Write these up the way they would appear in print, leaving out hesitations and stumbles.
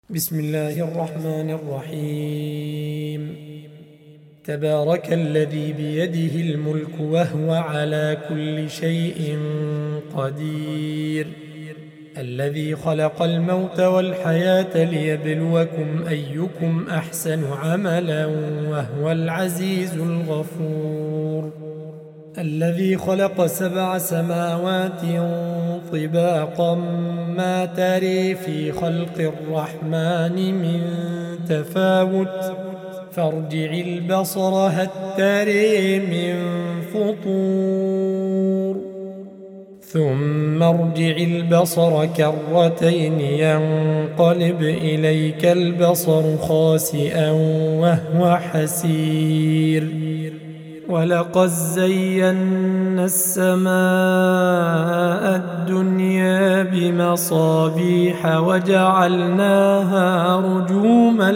بسم الله الرحمن الرحيم. تبارك الذي بيده الملك وهو على كل شيء قدير، الذي خلق الموت والحياة ليبلوكم أيكم أحسن عملا وهو العزيز الغفور، الذي خلق 7 سماوات طباقا ما تري في خلق الرحمن من تفاوت فارجع البصر هل تري من فطور ثم ارجع البصر كرتين ينقلب إليك البصر خاسئا وهو حسير، ولقد زينا السماء الدنيا بمصابيح وجعلناها رجوما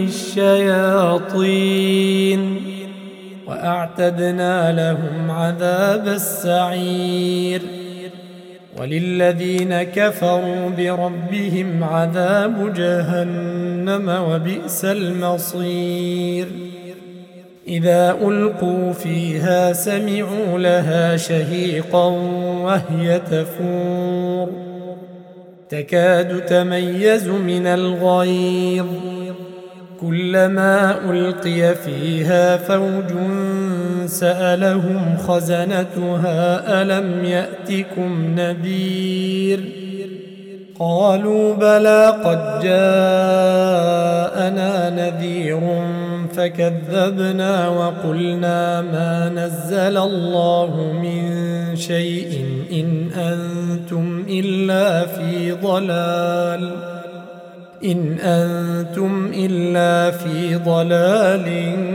للشياطين وأعتدنا لهم عذاب السعير، وللذين كفروا بربهم عذاب جهنم وبئس المصير. إذا ألقوا فيها سمعوا لها شهيقا وهي تفور تكاد تميز من الغيظ، كلما ألقي فيها فوج سألهم خزنتها ألم يأتكم نذير، قالوا بلى قد جاءنا نذير فكذبنا وقلنا ما نزل الله من شيء إن أنتم إلا في ضلال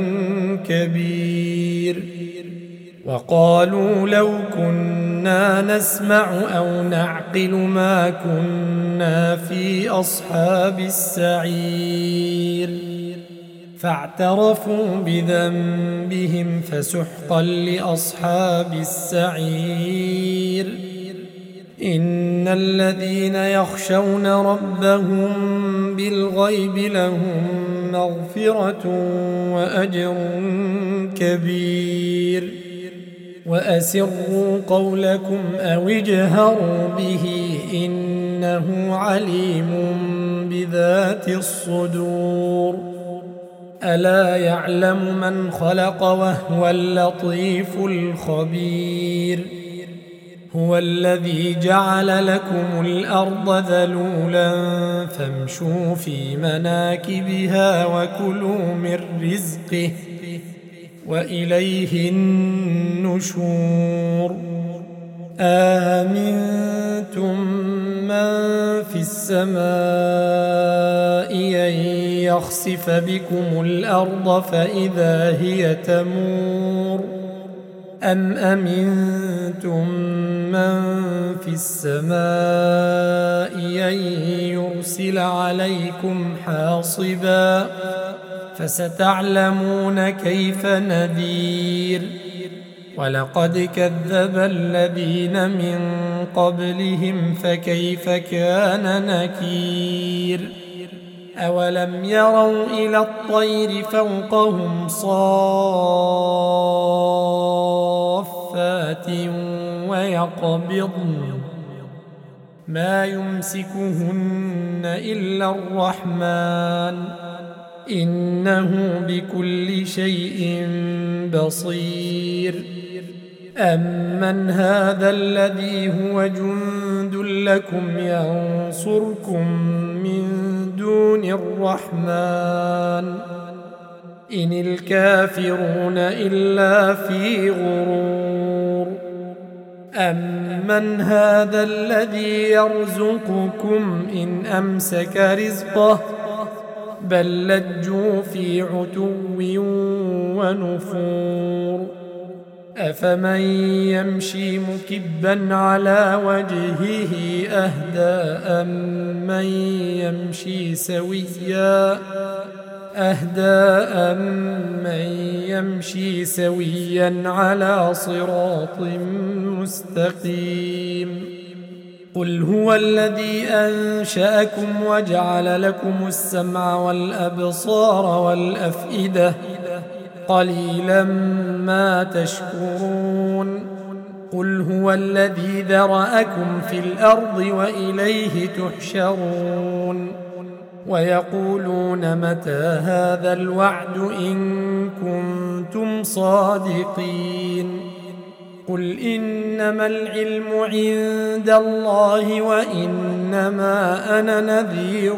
كبير. وقالوا لو كنا نسمع أو نعقل ما كنا في أصحاب السعير، فاعترفوا بذنبهم فسحقا لأصحاب السعير. إن الذين يخشون ربهم بالغيب لهم مغفرة وأجر كبير، وأسروا قولكم أو اجهروا به إنه عليم بذات الصدور، ألا يعلم من خلق وهو اللطيف الخبير. هو الذي جعل لكم الأرض ذلولا فامشوا في مناكبها وكلوا من رزقه وإليه النشور. آمنتم من في السماء أن يخسف بكم الأرض فإذا هي تمور، أم أمنتم من في السماء أن يرسل عليكم حاصبا فستعلمون كيف نذير. ولقد كذب الذين من قبلهم فكيف كان نكير. أولم يروا إلى الطير فوقهم صافات ويقبضن ما يمسكهن إلا الرحمن إنه بكل شيء بصير. أمن هذا الذي هو جند لكم ينصركم من دون الرحمن إن الكافرون إلا في غرور. أمن هذا الذي يرزقكم إن أمسك رزقه بل لجوا في عتو ونفور. أفمن يمشي مكبا على وجهه أهدى أمن يمشي سويا على صراط مستقيم. قل هو الذي أنشأكم وجعل لكم السمع والأبصار والأفئدة قليلا ما تشكرون قل هو الذي ذرأكم في الأرض وإليه تحشرون ويقولون متى هذا الوعد إن كنتم صادقين قل إنما العلم عند الله وإنما أنا نذير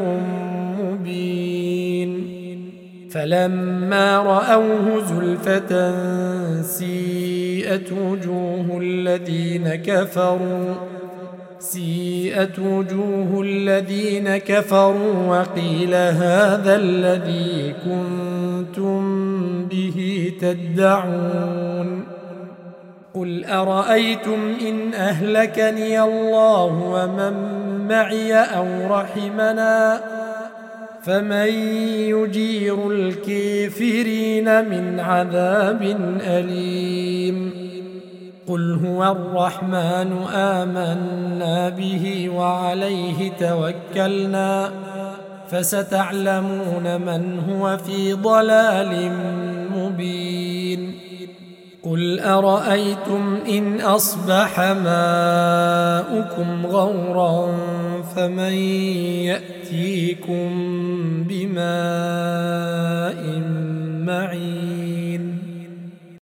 مبين فلما رأوه زلفة سيئت وجوه الذين كفروا وقيل هذا الذي كنتم به تدعون قل أرأيتم إن أهلكني الله ومن معي أو رحمنا فمن يجير الكافرين من عذاب أليم قل هو الرحمن آمنا به وعليه توكلنا فستعلمون من هو في ضلال مبين قل أرأيتم إن أصبح ماؤكم غورا فمن يأتيكم بماء معين